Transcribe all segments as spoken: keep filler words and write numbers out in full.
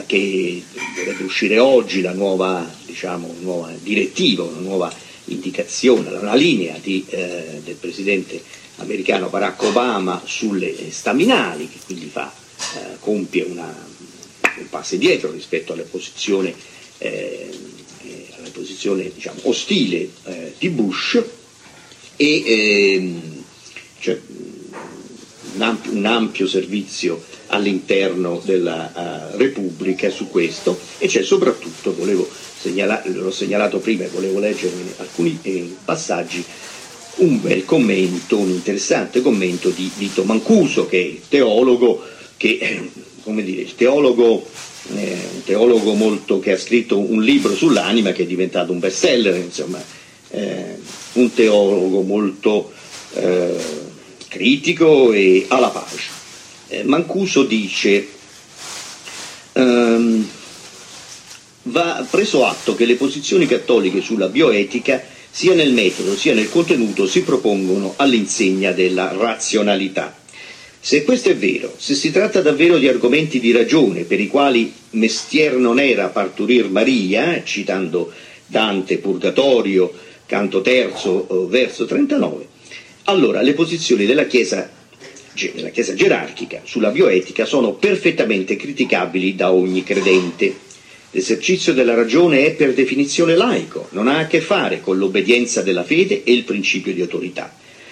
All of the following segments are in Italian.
che dovrebbe uscire oggi, la nuova, diciamo, nuova direttiva, una nuova indicazione, una linea di, eh, del presidente americano Barack Obama sulle staminali, che quindi fa, eh, compie una, un passo indietro rispetto alle posizioni, eh, alla posizione diciamo, ostile eh, di Bush, e ehm, cioè, un, ampio, un ampio servizio all'interno della uh, Repubblica su questo, e c'è soprattutto, volevo segnalare, l'ho segnalato prima e volevo leggere alcuni eh, passaggi, un bel commento, un interessante commento di Vito Mancuso, che è il teologo, che, eh, come dire, il teologo, eh, un teologo molto, che ha scritto un libro sull'anima che è diventato un bestseller, insomma, eh, un teologo molto eh, critico e alla page. Eh, Mancuso dice: ehm, va preso atto che le posizioni cattoliche sulla bioetica, sia nel metodo sia nel contenuto, si propongono all'insegna della razionalità. Se questo è vero, se si tratta davvero di argomenti di ragione per i quali mestier non era parturir Maria, citando Dante, Purgatorio, canto terzo, verso trentanove, allora le posizioni della Chiesa della Chiesa gerarchica sulla bioetica sono perfettamente criticabili da ogni credente. L'esercizio della ragione è per definizione laico, non ha a che fare con l'obbedienza della fede e il principio di autorità.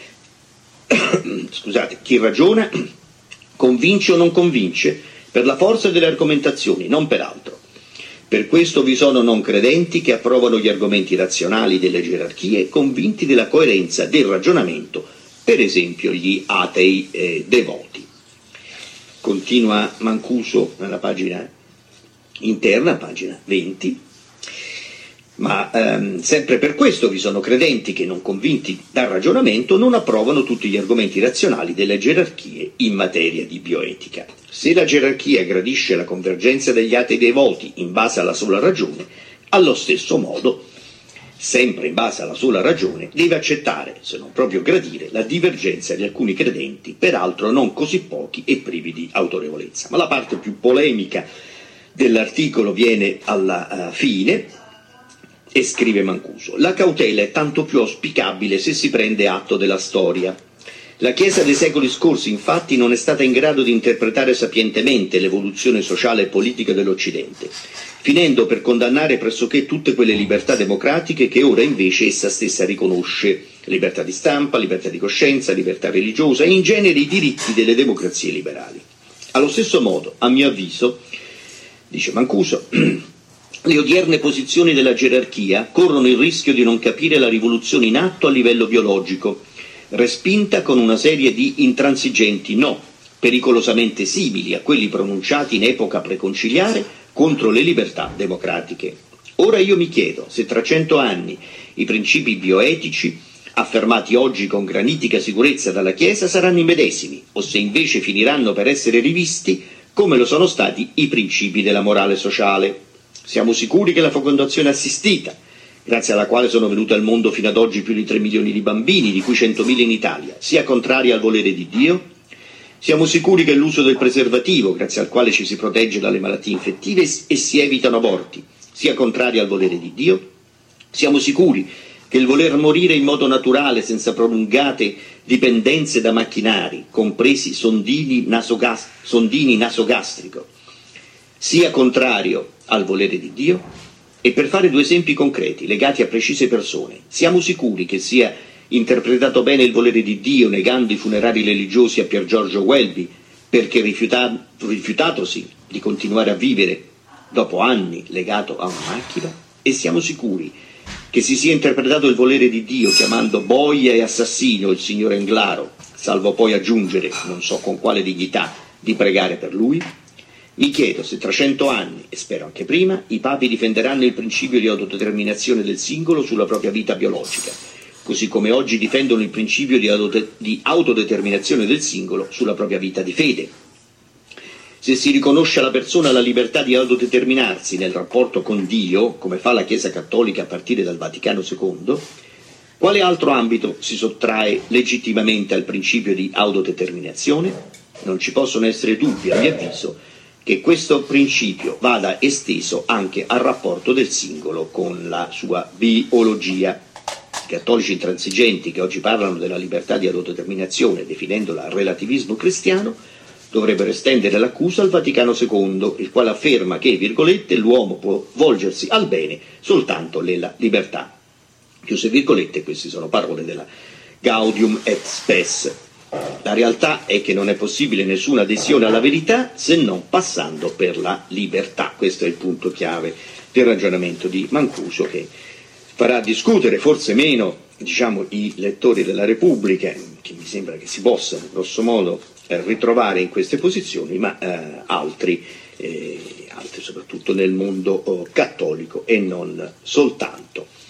Scusate, chi ragiona convince o non convince per la forza delle argomentazioni, non per altro. Per questo vi sono non credenti che approvano gli argomenti razionali delle gerarchie, convinti della coerenza del ragionamento, per esempio gli atei eh, devoti. Continua Mancuso nella pagina interna, pagina venti, ma ehm, sempre per questo vi sono credenti che, non convinti dal ragionamento, non approvano tutti gli argomenti razionali delle gerarchie in materia di bioetica. Se la gerarchia gradisce la convergenza degli atei devoti in base alla sola ragione, allo stesso modo, sempre in base alla sola ragione, deve accettare, se non proprio gradire, la divergenza di alcuni credenti, peraltro non così pochi e privi di autorevolezza. Ma la parte più polemica dell'articolo viene alla uh, fine, e scrive Mancuso: la cautela è tanto più auspicabile se si prende atto della storia. La Chiesa dei secoli scorsi, infatti, non è stata in grado di interpretare sapientemente l'evoluzione sociale e politica dell'Occidente, finendo per condannare pressoché tutte quelle libertà democratiche che ora invece essa stessa riconosce: libertà di stampa, libertà di coscienza, libertà religiosa e in genere i diritti delle democrazie liberali. Allo stesso modo, a mio avviso, dice Mancuso, le odierne posizioni della gerarchia corrono il rischio di non capire la rivoluzione in atto a livello biologico, respinta con una serie di intransigenti no, pericolosamente simili a quelli pronunciati in epoca preconciliare contro le libertà democratiche. Ora io mi chiedo se tra cento anni i principi bioetici, affermati oggi con granitica sicurezza dalla Chiesa, saranno i medesimi, o se invece finiranno per essere rivisti come lo sono stati i principi della morale sociale. Siamo sicuri che la fecondazione assistita, grazie alla quale sono venuti al mondo fino ad oggi più di tre milioni di bambini, di cui centomila in Italia, sia contraria al volere di Dio? Siamo sicuri che l'uso del preservativo, grazie al quale ci si protegge dalle malattie infettive e si evitano aborti, sia contraria al volere di Dio? Siamo sicuri che il voler morire in modo naturale, senza prolungate dipendenze da macchinari, compresi sondini, nasogas- sondini nasogastrico, sia contrario al volere di Dio? E per fare due esempi concreti, legati a precise persone, siamo sicuri che sia interpretato bene il volere di Dio negando i funerali religiosi a Pier Giorgio Welby perché rifiuta- rifiutatosi di continuare a vivere dopo anni legato a una macchina? E siamo sicuri che si sia interpretato il volere di Dio chiamando boia e assassino il signor Englaro, salvo poi aggiungere, non so con quale dignità, di pregare per lui? Mi chiedo se tra cento anni, e spero anche prima, i papi difenderanno il principio di autodeterminazione del singolo sulla propria vita biologica, così come oggi difendono il principio di, autode- di autodeterminazione del singolo sulla propria vita di fede. Se si riconosce alla persona la libertà di autodeterminarsi nel rapporto con Dio, come fa la Chiesa Cattolica a partire dal Vaticano secondo, quale altro ambito si sottrae legittimamente al principio di autodeterminazione? Non ci possono essere dubbi, a mio avviso, che questo principio vada esteso anche al rapporto del singolo con la sua biologia. I cattolici intransigenti che oggi parlano della libertà di autodeterminazione definendola relativismo cristiano dovrebbero estendere l'accusa al Vaticano secondo, il quale afferma che, virgolette, l'uomo può volgersi al bene soltanto nella libertà. Chiuse virgolette, queste sono parole della Gaudium et Spes. La realtà è che non è possibile nessuna adesione alla verità se non passando per la libertà. Questo è il punto chiave del ragionamento di Mancuso, che farà discutere forse meno, diciamo, i lettori della Repubblica, che mi sembra che si possano grosso modo eh, ritrovare in queste posizioni, ma eh, altri, eh, altri soprattutto nel mondo oh, cattolico e non soltanto.